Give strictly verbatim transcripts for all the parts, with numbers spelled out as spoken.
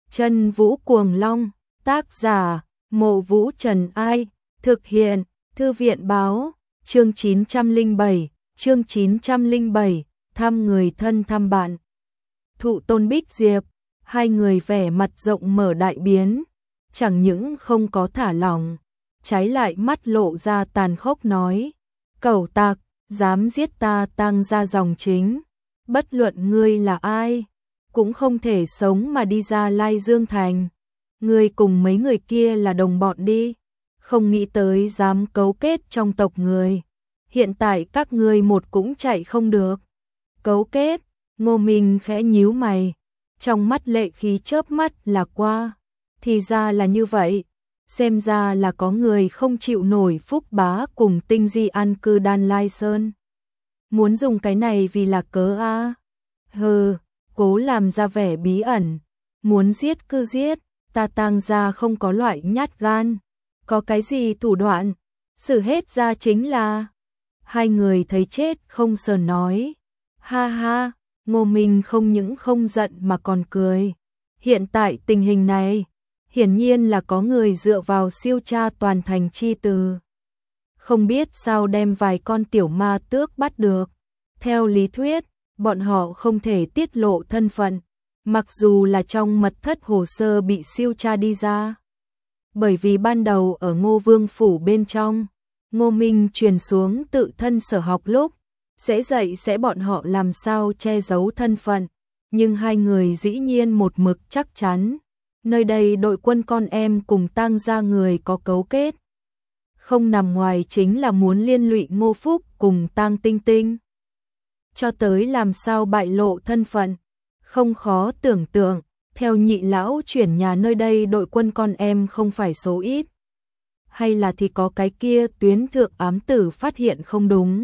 Chân Vũ Cuồng Long, tác giả, Mộ Vũ Trần Ai, thực hiện, Thư viện Báo, chương chín trăm lẻ bảy, chương chín trăm lẻ bảy, thăm người thân thăm bạn. Thụ Tôn Bích Diệp, hai người vẻ mặt rộng mở đại biến, chẳng những không có thả lỏng, trái lại mắt lộ ra tàn khốc nói, cẩu tặc, dám giết ta Tang gia dòng chính, bất luận ngươi là ai, cũng không thể sống mà đi ra Lai Dương Thành. Ngươi cùng mấy người kia là đồng bọn đi, không nghĩ tới dám cấu kết trong tộc người. Hiện tại các ngươi một cũng chạy không được. Cấu kết, Ngô Minh khẽ nhíu mày, trong mắt lệ khí chớp mắt là qua. Thì ra là như vậy, xem ra là có người không chịu nổi Phúc Bá cùng Tinh Di an cư Đan Lai Sơn. Muốn dùng cái này vì là cớ a? À? Hừ, cố làm ra vẻ bí ẩn, muốn giết cứ giết, ta Tang gia không có loại nhát gan, có cái gì thủ đoạn, xử hết ra chính là. Hai người thấy chết không sờn nói, ha ha, Ngô Minh không những không giận mà còn cười. Hiện tại tình hình này, hiển nhiên là có người dựa vào siêu tra toàn thành chi từ. Không biết sao đem vài con tiểu ma tước bắt được. Theo lý thuyết, bọn họ không thể tiết lộ thân phận, mặc dù là trong mật thất hồ sơ bị siêu tra đi ra. Bởi vì ban đầu ở Ngô Vương phủ bên trong, Ngô Minh truyền xuống tự thân sở học lúc, sẽ dạy sẽ bọn họ làm sao che giấu thân phận, nhưng hai người dĩ nhiên một mực chắc chắn, nơi đây đội quân con em cùng Tang gia người có cấu kết. Không nằm ngoài chính là muốn liên lụy Ngô Phúc cùng Tang Tinh Tinh. Cho tới làm sao bại lộ thân phận, không khó tưởng tượng, theo nhị lão chuyển nhà nơi đây đội quân con em không phải số ít. Hay là thì có cái kia tuyến thượng ám tử phát hiện không đúng.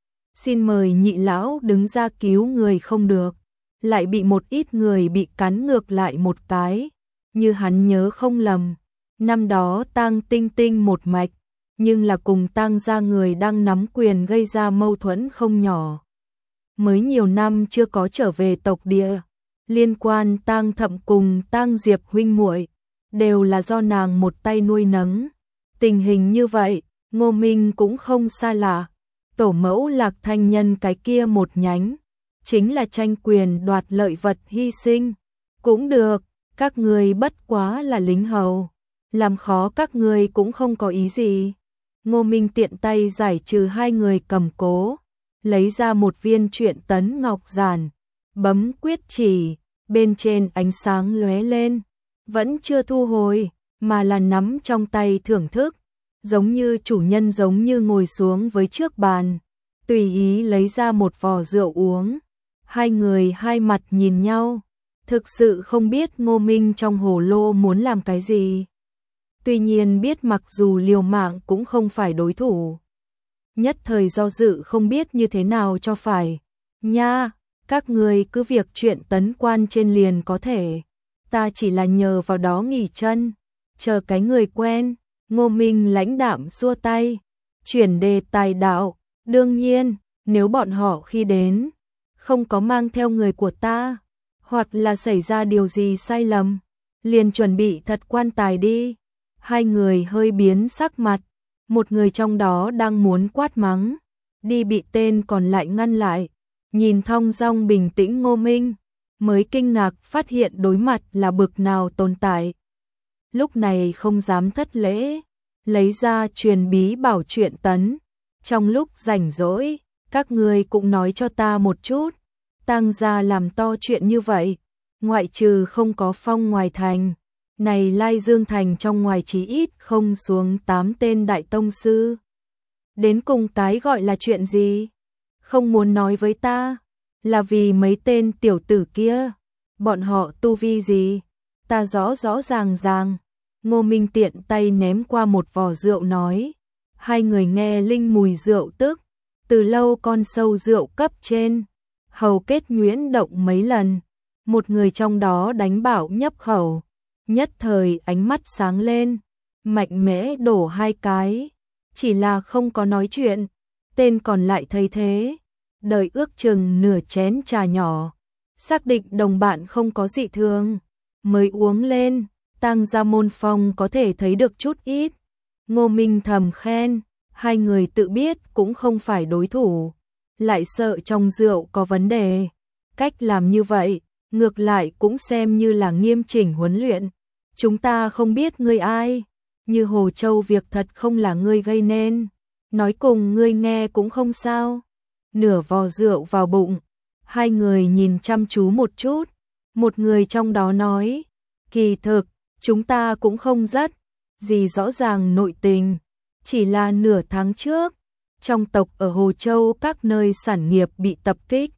Xin mời nhị lão đứng ra cứu người không được, lại bị một ít người bị cắn ngược lại một cái. Như hắn nhớ không lầm, năm đó Tang Tinh Tinh một mạch, nhưng là cùng Tang gia người đang nắm quyền gây ra mâu thuẫn không nhỏ. Mới nhiều năm chưa có trở về tộc địa, liên quan Tang Thậm cùng Tang Diệp huynh muội đều là do nàng một tay nuôi nấng. Tình hình như vậy, Ngô Minh cũng không xa lạ. Tổ mẫu Lạc Thanh Nhân cái kia một nhánh, chính là tranh quyền đoạt lợi vật hy sinh. Cũng được, các ngươi bất quá là lính hầu, làm khó các ngươi cũng không có ý gì. Ngô Minh tiện tay giải trừ hai người cầm cố, lấy ra một viên truyện tấn ngọc giản, bấm quyết chỉ, bên trên ánh sáng lóe lên, vẫn chưa thu hồi, mà là nắm trong tay thưởng thức, giống như chủ nhân giống như ngồi xuống với trước bàn, tùy ý lấy ra một vò rượu uống. Hai người hai mặt nhìn nhau, thực sự không biết Ngô Minh trong hồ lô muốn làm cái gì. Tuy nhiên biết mặc dù liều mạng cũng không phải đối thủ. Nhất thời do dự không biết như thế nào cho phải. Nha, các người cứ việc chuyện tấn quan trên liền có thể. Ta chỉ là nhờ vào đó nghỉ chân, chờ cái người quen. Ngô Minh lãnh đạm xua tay, chuyển đề tài đạo. Đương nhiên, nếu bọn họ khi đến, không có mang theo người của ta, hoặc là xảy ra điều gì sai lầm, liền chuẩn bị thật quan tài đi. Hai người hơi biến sắc mặt, một người trong đó đang muốn quát mắng, đi bị tên còn lại ngăn lại, nhìn thong dong bình tĩnh Ngô Minh, mới kinh ngạc phát hiện đối mặt là bực nào tồn tại. Lúc này không dám thất lễ, lấy ra truyền bí bảo truyện tấn, trong lúc rảnh rỗi, các ngươi cũng nói cho ta một chút, Tang gia làm to chuyện như vậy, ngoại trừ không có phong ngoài thành, này Lai Dương Thành trong ngoài chí ít không xuống tám tên đại tông sư. Đến cùng cái gọi là chuyện gì? Không muốn nói với ta, là vì mấy tên tiểu tử kia, bọn họ tu vi gì? Ta rõ rõ ràng ràng. Ngô Minh tiện tay ném qua một vò rượu nói, hai người nghe linh mùi rượu tức, từ lâu con sâu rượu cấp trên, hầu kết nhuyễn động mấy lần, một người trong đó đánh bảo nhấp khẩu, nhất thời ánh mắt sáng lên, mạnh mẽ đổ hai cái, chỉ là không có nói chuyện, tên còn lại thấy thế, đợi ước chừng nửa chén trà nhỏ, xác định đồng bạn không có dị thường, mới uống lên, Tang gia môn phong có thể thấy được chút ít. Ngô Minh thầm khen, hai người tự biết cũng không phải đối thủ, lại sợ trong rượu có vấn đề. Cách làm như vậy, ngược lại cũng xem như là nghiêm chỉnh huấn luyện. Chúng ta không biết ngươi ai, như Hồ Châu việc thật không là ngươi gây nên, nói cùng ngươi nghe cũng không sao. Nửa vò rượu vào bụng, hai người nhìn chăm chú một chút, một người trong đó nói, kỳ thực, chúng ta cũng không rất gì rõ ràng nội tình, chỉ là nửa tháng trước, trong tộc ở Hồ Châu các nơi sản nghiệp bị tập kích.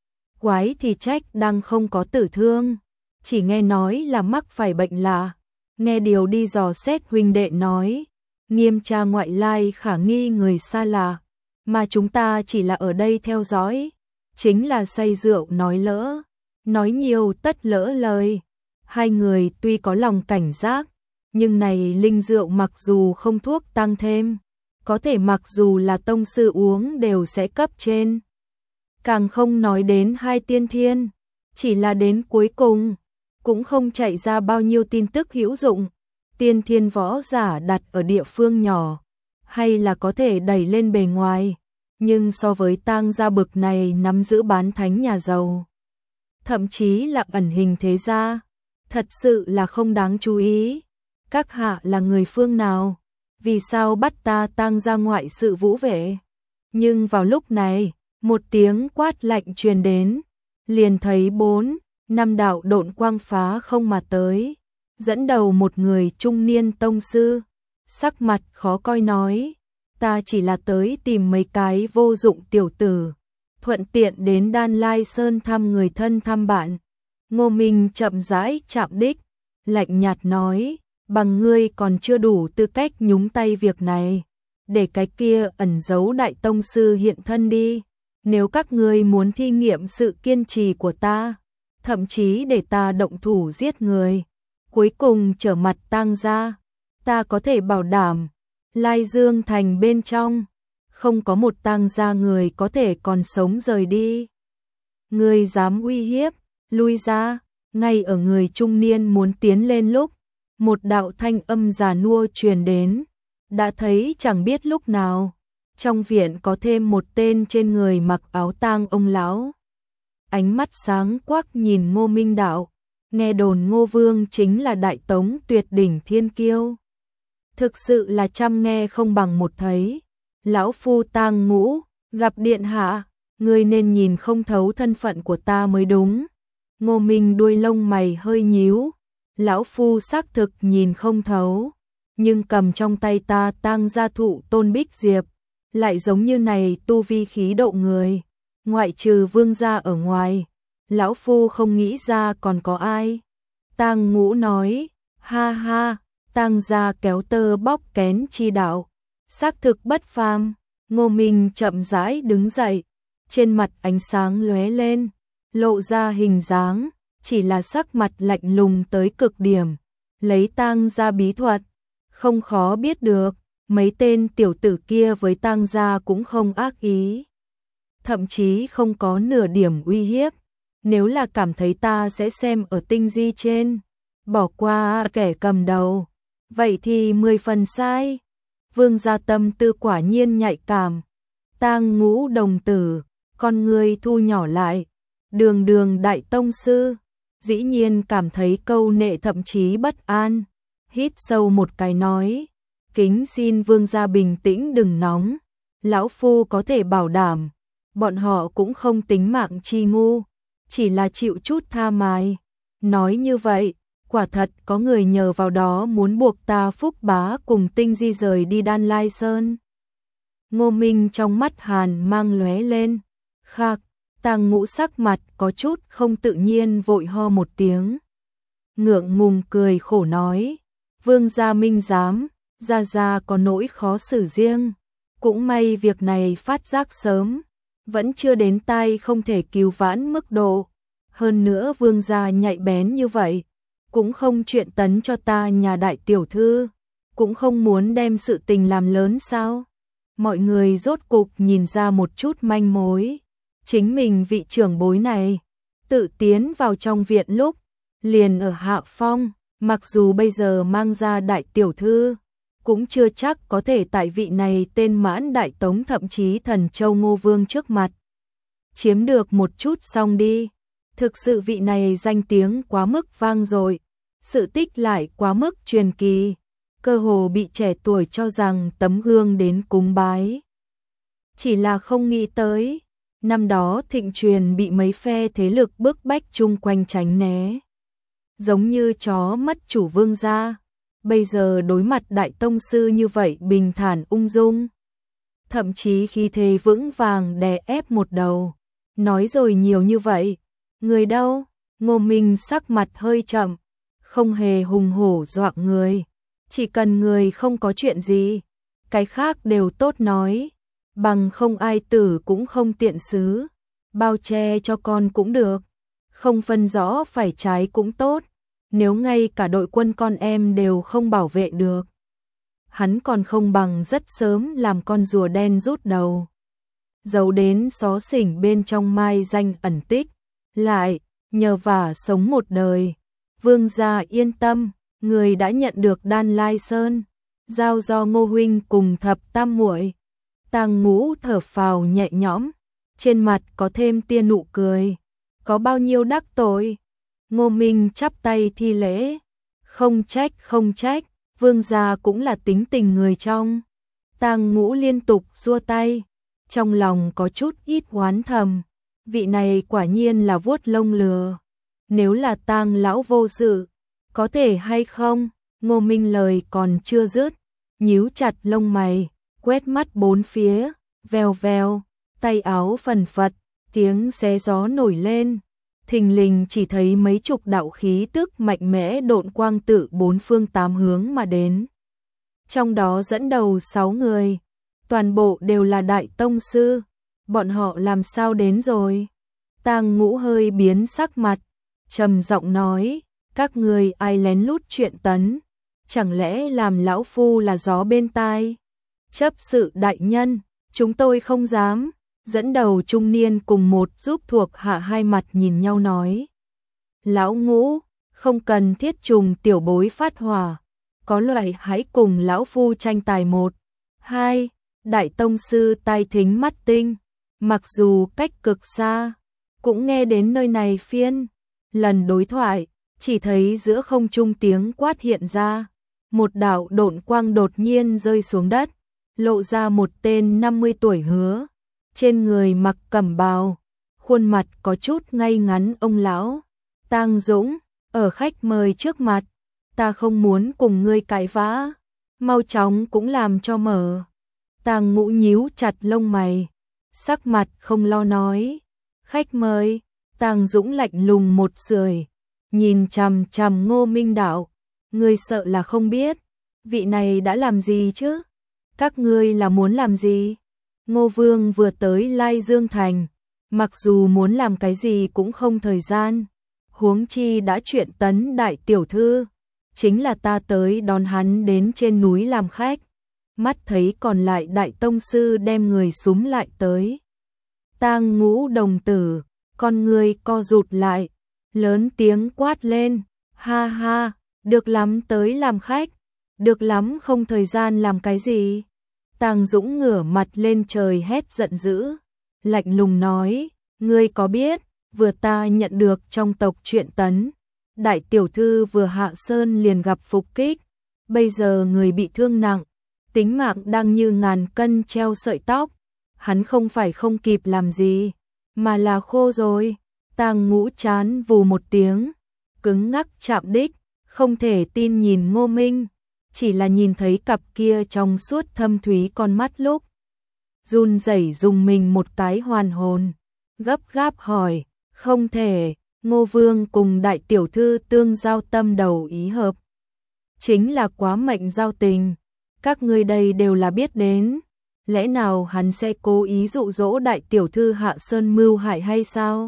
Quái thì trách đang không có tử thương, chỉ nghe nói là mắc phải bệnh lạ. Nghe điều đi dò xét huynh đệ nói, nghiêm tra ngoại lai khả nghi người xa lạ, mà chúng ta chỉ là ở đây theo dõi, chính là say rượu nói lỡ, nói nhiều tất lỡ lời. Hai người tuy có lòng cảnh giác, nhưng này linh rượu mặc dù không thuốc tăng thêm, có thể mặc dù là tông sư uống đều sẽ cấp trên. Càng không nói đến hai tiên thiên, chỉ là đến cuối cùng, cũng không chạy ra bao nhiêu tin tức hữu dụng. Tiên thiên võ giả đặt ở địa phương nhỏ, hay là có thể đẩy lên bề ngoài, nhưng so với Tang gia bực này nắm giữ bán thánh nhà giàu, thậm chí là ẩn hình thế gia, thật sự là không đáng chú ý. Các hạ là người phương nào? Vì sao bắt ta Tang gia ngoại sự vũ vệ? Nhưng vào lúc này, một tiếng quát lạnh truyền đến, liền thấy bốn, năm đạo độn quang phá không mà tới, dẫn đầu một người trung niên tông sư, sắc mặt khó coi nói, ta chỉ là tới tìm mấy cái vô dụng tiểu tử, thuận tiện đến Đan Lai Sơn thăm người thân thăm bạn. Ngô Minh chậm rãi chạm đích, lạnh nhạt nói, bằng ngươi còn chưa đủ tư cách nhúng tay việc này, để cái kia ẩn giấu đại tông sư hiện thân đi. Nếu các ngươi muốn thi nghiệm sự kiên trì của ta, thậm chí để ta động thủ giết người, cuối cùng trở mặt Tang gia, ta có thể bảo đảm, Lai Dương thành bên trong, không có một Tang gia người có thể còn sống rời đi. Ngươi dám uy hiếp, lui ra. Ngay ở người trung niên muốn tiến lên lúc, một đạo thanh âm già nua truyền đến, đã thấy chẳng biết lúc nào, trong viện có thêm một tên trên người mặc áo tang ông lão. Ánh mắt sáng quắc nhìn Ngô Minh đạo, nghe đồn Ngô Vương chính là đại tống tuyệt đỉnh thiên kiêu. Thực sự là trăm nghe không bằng một thấy. Lão phu Tang Ngũ, gặp điện hạ, ngươi nên nhìn không thấu thân phận của ta mới đúng. Ngô Minh đuôi lông mày hơi nhíu, lão phu xác thực nhìn không thấu, nhưng cầm trong tay ta Tang gia thụ Tôn Bích Diệp, lại giống như này tu vi khí độ người, ngoại trừ Vương gia ở ngoài, lão phu không nghĩ ra còn có ai. Tang Ngũ nói, ha ha, Tang gia kéo tơ bóc kén chi đạo, xác thực bất phàm. Ngô Minh chậm rãi đứng dậy, trên mặt ánh sáng lóe lên, lộ ra hình dáng, chỉ là sắc mặt lạnh lùng tới cực điểm, lấy Tang gia bí thuật, không khó biết được, mấy tên tiểu tử kia với Tang gia cũng không ác ý, thậm chí không có nửa điểm uy hiếp. Nếu là cảm thấy ta sẽ xem ở tinh di trên, bỏ qua kẻ cầm đầu, vậy thì mười phần sai. Vương gia tâm tư quả nhiên nhạy cảm. Tang Ngũ đồng tử, con người thu nhỏ lại, đường đường đại tông sư, dĩ nhiên cảm thấy câu nệ thậm chí bất an, hít sâu một cái nói, kính xin vương gia bình tĩnh đừng nóng, lão phu có thể bảo đảm, bọn họ cũng không tính mạng chi ngu, chỉ là chịu chút tha mài. Nói như vậy, quả thật có người nhờ vào đó muốn buộc ta Phúc Bá cùng Tinh Di rời đi Đan Lai Sơn. Ngô Minh trong mắt hàn mang lóe lên, khạc. Tang Ngũ sắc mặt có chút không tự nhiên vội ho một tiếng. Ngượng ngùng cười khổ nói, vương gia minh giám, gia gia có nỗi khó xử riêng, cũng may việc này phát giác sớm, vẫn chưa đến tai không thể cứu vãn mức độ, hơn nữa vương gia nhạy bén như vậy, cũng không chuyện tấn cho ta nhà đại tiểu thư, cũng không muốn đem sự tình làm lớn sao? Mọi người rốt cục nhìn ra một chút manh mối. Chính mình vị trưởng bối này, tự tiến vào trong viện lúc, liền ở hạ phong, mặc dù bây giờ mang ra đại tiểu thư, cũng chưa chắc có thể tại vị này tên Mãn Đại Tống thậm chí Thần Châu Ngô Vương trước mặt chiếm được một chút xong đi. Thực sự vị này danh tiếng quá mức vang dội, sự tích lại quá mức truyền kỳ, cơ hồ bị trẻ tuổi cho rằng tấm gương đến cúng bái. Chỉ là không nghĩ tới, năm đó thịnh truyền bị mấy phe thế lực bức bách chung quanh tránh né. Giống như chó mất chủ Vương gia, bây giờ đối mặt đại tông sư như vậy bình thản ung dung. Thậm chí khí thế vững vàng đè ép một đầu. Nói rồi nhiều như vậy, người đâu? Ngô Minh sắc mặt hơi chậm, không hề hùng hổ dọa người. Chỉ cần người không có chuyện gì, cái khác đều tốt nói. Bằng không ai tử cũng không tiện xứ, bao che cho con cũng được. Không phân rõ phải trái cũng tốt, nếu ngay cả đội quân con em đều không bảo vệ được. Hắn còn không bằng rất sớm làm con rùa đen rút đầu. Giấu đến xó xỉnh bên trong mai danh ẩn tích, lại, nhờ vả sống một đời. Vương gia yên tâm, người đã nhận được Đan Lai Sơn, giao do Ngô huynh cùng thập tam muội. Tang Ngũ thở phào nhẹ nhõm, trên mặt có thêm tia nụ cười. Có bao nhiêu đắc tội? Ngô Minh chắp tay thi lễ. Không trách không trách, vương gia cũng là tính tình người trong. Tang Ngũ liên tục giơ tay, trong lòng có chút ít oán thầm. Vị này quả nhiên là vuốt lông lừa. Nếu là Tang lão vô sự, có thể hay không? Ngô Minh lời còn chưa dứt, nhíu chặt lông mày, quét mắt bốn phía, vèo vèo, tay áo phần phật, tiếng xé gió nổi lên. Thình lình chỉ thấy mấy chục đạo khí tức mạnh mẽ độn quang tự bốn phương tám hướng mà đến. Trong đó dẫn đầu sáu người, toàn bộ đều là đại tông sư. Bọn họ làm sao đến rồi? Tang Ngũ hơi biến sắc mặt, trầm giọng nói, các người ai lén lút chuyện tấn, chẳng lẽ làm lão phu là gió bên tai? Chấp sự đại nhân, chúng tôi không dám. Dẫn đầu trung niên cùng một giúp thuộc hạ hai mặt nhìn nhau nói. Lão Ngũ, không cần thiết trùng tiểu bối phát hỏa, có loại hãy cùng lão phu tranh tài một. Hai, đại tông sư tai thính mắt tinh, mặc dù cách cực xa, cũng nghe đến nơi này phiên. Lần đối thoại, chỉ thấy giữa không trung tiếng quát hiện ra, một đạo độn quang đột nhiên rơi xuống đất, lộ ra một tên năm mươi tuổi hứa. Trên người mặc cẩm bào, khuôn mặt có chút ngay ngắn ông lão. Tang Dũng, ở khách mời trước mặt, ta không muốn cùng ngươi cãi vã, mau chóng cũng làm cho mở. Tang Ngũ nhíu chặt lông mày, sắc mặt không lo nói. Khách mời, Tang Dũng lạnh lùng một sưởi, nhìn chằm chằm Ngô Minh đạo, ngươi sợ là không biết, vị này đã làm gì chứ? Các ngươi là muốn làm gì? Ngô Vương vừa tới Lai Dương Thành, mặc dù muốn làm cái gì cũng không thời gian, huống chi đã chuyện tấn đại tiểu thư, chính là ta tới đón hắn đến trên núi làm khách, mắt thấy còn lại đại tông sư đem người súm lại tới. Tang Ngũ đồng tử, con người co rụt lại, lớn tiếng quát lên, ha ha, được lắm tới làm khách, được lắm không thời gian làm cái gì. Tang Dũng ngửa mặt lên trời hét giận dữ, lạnh lùng nói, ngươi có biết, vừa ta nhận được trong tộc chuyện tấn, đại tiểu thư vừa hạ sơn liền gặp phục kích, bây giờ người bị thương nặng, tính mạng đang như ngàn cân treo sợi tóc, hắn không phải không kịp làm gì, mà là khô rồi. Tang Ngũ chán vù một tiếng, cứng ngắc chạm đích, không thể tin nhìn Ngô Minh. Chỉ là nhìn thấy cặp kia trong suốt thâm thúy con mắt lúc run rẩy dùng mình một cái hoàn hồn, gấp gáp hỏi, không thể. Ngô Vương cùng đại tiểu thư tương giao tâm đầu ý hợp, chính là quá mệnh giao tình, các ngươi đây đều là biết đến, lẽ nào hắn sẽ cố ý dụ dỗ đại tiểu thư hạ sơn mưu hại hay sao?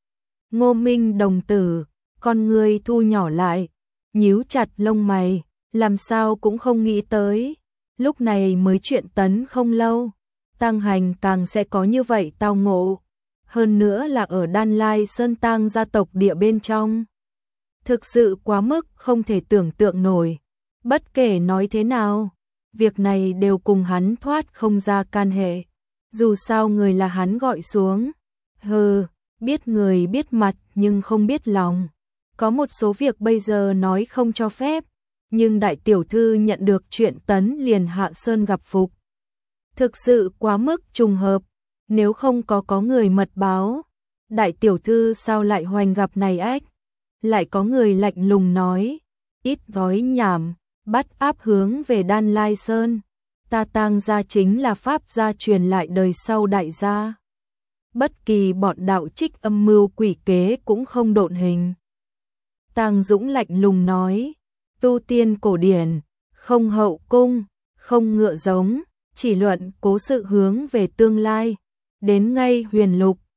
Ngô Minh đồng tử, con ngươi thu nhỏ lại, nhíu chặt lông mày, làm sao cũng không nghĩ tới, lúc này mới chuyện tấn không lâu, Tang Hành càng sẽ có như vậy tao ngộ, hơn nữa là ở Đan Lai Sơn Tang gia tộc địa bên trong. Thực sự quá mức không thể tưởng tượng nổi. Bất kể nói thế nào, việc này đều cùng hắn thoát không ra can hệ. Dù sao người là hắn gọi xuống. Hừ, biết người biết mặt nhưng không biết lòng. Có một số việc bây giờ nói không cho phép, nhưng đại tiểu thư nhận được chuyện tấn liền hạ sơn gặp Phục. Thực sự quá mức trùng hợp, nếu không có có người mật báo, đại tiểu thư sao lại hoành gặp này ếch? Lại có người lạnh lùng nói, ít gói nhảm, bắt áp hướng về Đan Lai Sơn. Ta Tang gia chính là pháp gia truyền lại đời sau đại gia. Bất kỳ bọn đạo trích âm mưu quỷ kế cũng không độn hình. Tang Dũng lạnh lùng nói, tu tiên cổ điển, không hậu cung, không ngựa giống, chỉ luận cố sự hướng về tương lai. Đến ngay huyền lục,